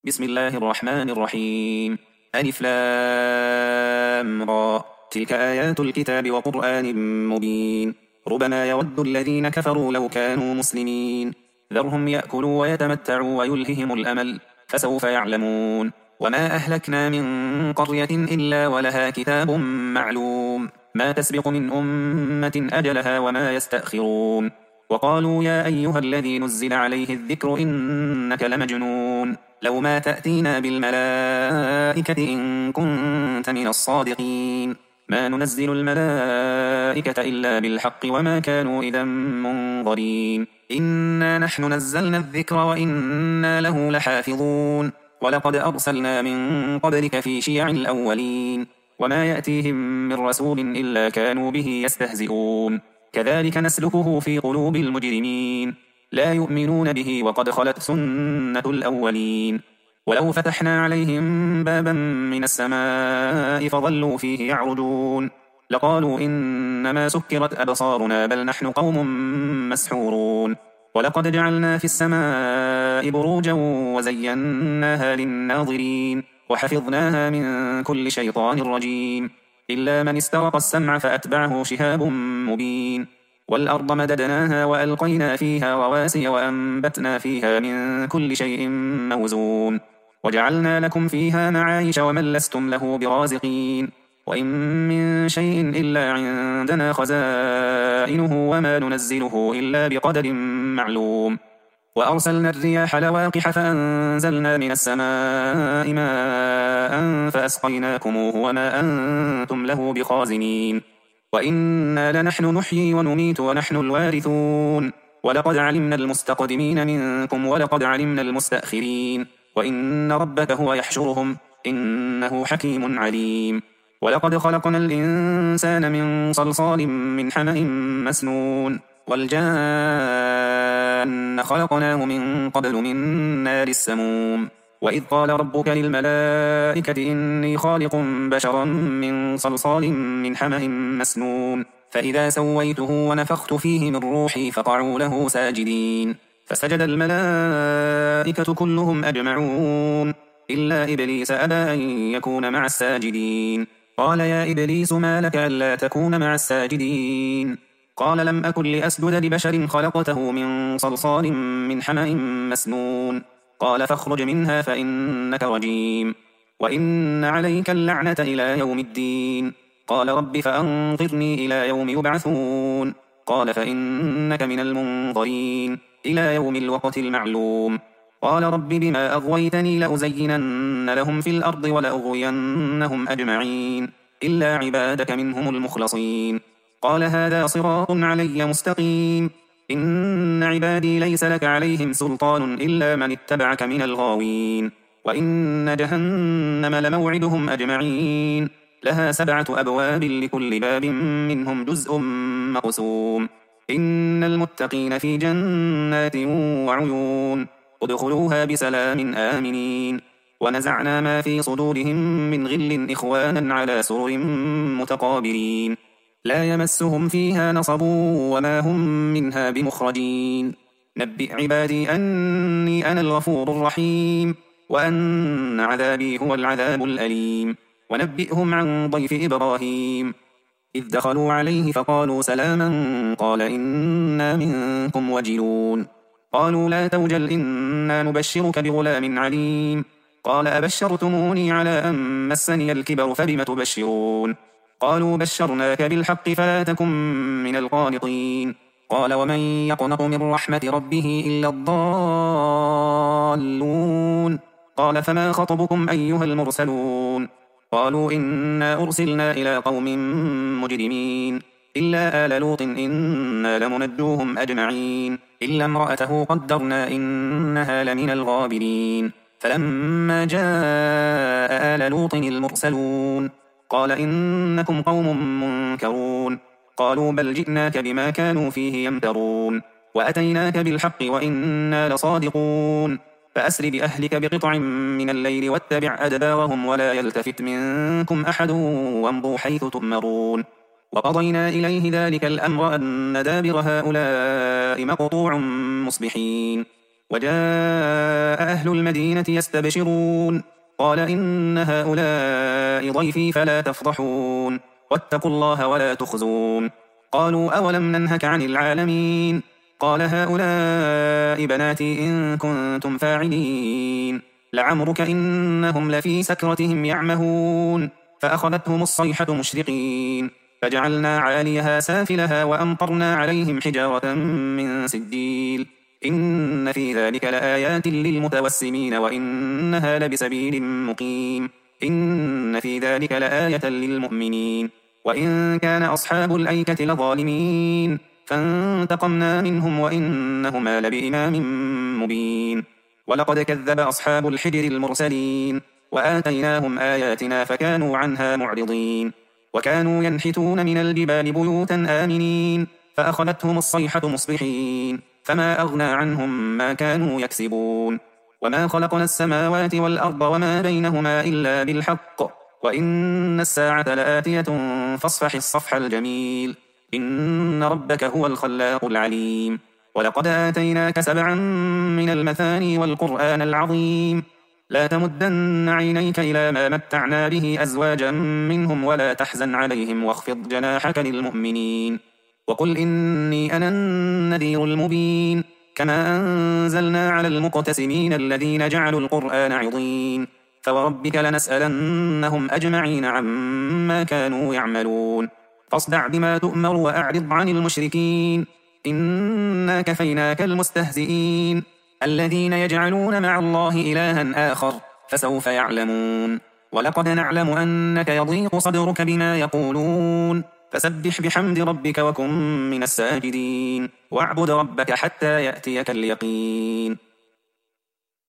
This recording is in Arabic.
بسم الله الرحمن الرحيم. ألف لام را، تلك آيات الكتاب وقرآن مبين. ربما يود الذين كفروا لو كانوا مسلمين، ذرهم يأكلوا ويتمتعوا ويلههم الأمل، فسوف يعلمون. وما أهلكنا من قرية إلا ولها كتاب معلوم، ما تسبق من أمة أجلها وما يستأخرون. وقالوا يا أيها الذي نزل عليه الذكر إنك لمجنون، لو ما تأتينا بالملائكة إن كنت من الصادقين. ما ننزل الملائكة إلا بالحق وما كانوا إذا منظرين. إنا نحن نزلنا الذكر وإنا له لحافظون. ولقد أرسلنا من قبلك في شيع الأولين، وما يأتيهم من رسول إلا كانوا به يستهزئون. كذلك نسلكه في قلوب المجرمين، لا يؤمنون به وقد خلت سنة الأولين. ولو فتحنا عليهم بابا من السماء فظلوا فيه يعرجون لقالوا إنما سكرت أبصارنا بل نحن قوم مسحورون. ولقد جعلنا في السماء بروجا وزيناها للناظرين وحفظناها من كل شيطان رجيم، إلا من استرق السمع فأتبعه شهاب مبين. والأرض مددناها وألقينا فيها رواسي وأنبتنا فيها من كل شيء موزون، وجعلنا لكم فيها معايش ومن لستم له برازقين. وإن من شيء إلا عندنا خزائنه وما ننزله إلا بقدر معلوم. وأرسلنا الرياح لواقح فأنزلنا من السماء ماء فأسقيناكموه وما أنتم له بخازنين. وإنا لنحن نحيي ونميت ونحن الوارثون. ولقد علمنا المستقدمين منكم ولقد علمنا المستأخرين، وإن ربك هو يحشرهم إنه حكيم عليم. ولقد خلقنا الإنسان من صلصال من حمأ مسنون، والجان خلقناه من قبل من نار السموم. وإذ قال ربك للملائكة إني خالق بشرا من صلصال من حمأ مسنون، فإذا سويته ونفخت فيه من روحي فقعوا له ساجدين. فسجد الملائكة كلهم أجمعون إلا إبليس أبى أن يكون مع الساجدين. قال يا إبليس ما لك ألا تكون مع الساجدين؟ قال لم أكن لأسجد لبشر خلقته من صلصال من حمأ مسنون. قال فاخرج منها فإنك رجيم، وإن عليك اللعنة إلى يوم الدين. قال رب فأنظرني إلى يوم يبعثون. قال فإنك من المنظرين إلى يوم الوقت المعلوم. قال رب بما أغويتني لأزينن لهم في الأرض ولأغوينهم أجمعين إلا عبادك منهم المخلصين. قال هذا صراط علي مستقيم، إن عبادي ليس لك عليهم سلطان إلا من اتبعك من الغاوين. وإن جهنم لموعدهم أجمعين، لها 7 أبواب لكل باب منهم جزء مقسوم. إن المتقين في جنات وعيون، ادخلوها بسلام آمنين. ونزعنا ما في صدورهم من غل إخوانا على سرر متقابلين، لا يمسهم فيها نصب وما هم منها بمخرجين. نبئ عبادي أني أنا الغفور الرحيم، وأن عذابي هو العذاب الأليم. ونبئهم عن ضيف إبراهيم إذ دخلوا عليه فقالوا سلاما قال إنا منكم وجلون. قالوا لا توجل إنا نبشرك بغلام عليم. قال أبشرتموني على أن مسني الكبر فبم تبشرون؟ قالوا بشرناك بالحق فلا تكن من القانطين. قال ومن يقنط من رحمة ربه إلا الضالون. قال فما خطبكم أيها المرسلون؟ قالوا إنا أرسلنا إلى قوم مجرمين إلا آل لوط إنا لمنجوهم أجمعين إلا امرأته قدرنا إنها لمن الغابرين. فلما جاء آل لوط المرسلون قال إنكم قوم منكرون. قالوا بل جئناك بما كانوا فيه يمترون، وأتيناك بالحق وإنا لصادقون. فأسر بأهلك بقطع من الليل واتبع أدبارهم ولا يلتفت منكم أحد وامضوا حيث تؤمرون. وقضينا إليه ذلك الأمر أن دابر هؤلاء مقطوع مصبحين. وجاء أهل المدينة يستبشرون قال إن هؤلاء ضيفي فلا تفضحون واتقوا الله ولا تخزون قالوا أولم ننهك عن العالمين قال هؤلاء بناتي إن كنتم فاعلين لعمرك إنهم لفي سكرتهم يعمهون فأخذتهم الصيحة مشرقين فجعلنا عاليها سافلها وأمطرنا عليهم حجارة من سجيل إن في ذلك لآيات للمتوسمين وإنها لبسبيل مقيم إن في ذلك لآية للمؤمنين وإن كان أصحاب الأيكة لظالمين فانتقمنا منهم وإنهما لبإمام مبين ولقد كذب أصحاب الحجر المرسلين وآتيناهم آياتنا فكانوا عنها معرضين وكانوا ينحتون من الجبال بيوتا آمنين فأخذتهم الصيحة مصبحين فما أغنى عنهم ما كانوا يكسبون وما خلقنا السماوات والأرض وما بينهما إلا بالحق وإن الساعة لآتية فاصفح الصفح الجميل إن ربك هو الخلاق العليم ولقد آتيناك 7 من المثاني والقرآن العظيم لا تمدن عينيك إلى ما متعنا به أزواجا منهم ولا تحزن عليهم واخفض جناحك للمؤمنين وقل إني أنا النذير المبين كما أنزلنا على المقتسمين الذين جعلوا القرآن عضين فوربك لنسألنهم أجمعين عما كانوا يعملون فاصدع بما تؤمر وأعرض عن المشركين إنا كفيناك المستهزئين الذين يجعلون مع الله إلها آخر فسوف يعلمون ولقد نعلم أنك يضيق صدرك بما يقولون فسبح بحمد ربك وكن من الساجدين واعبد ربك حتى يأتيك اليقين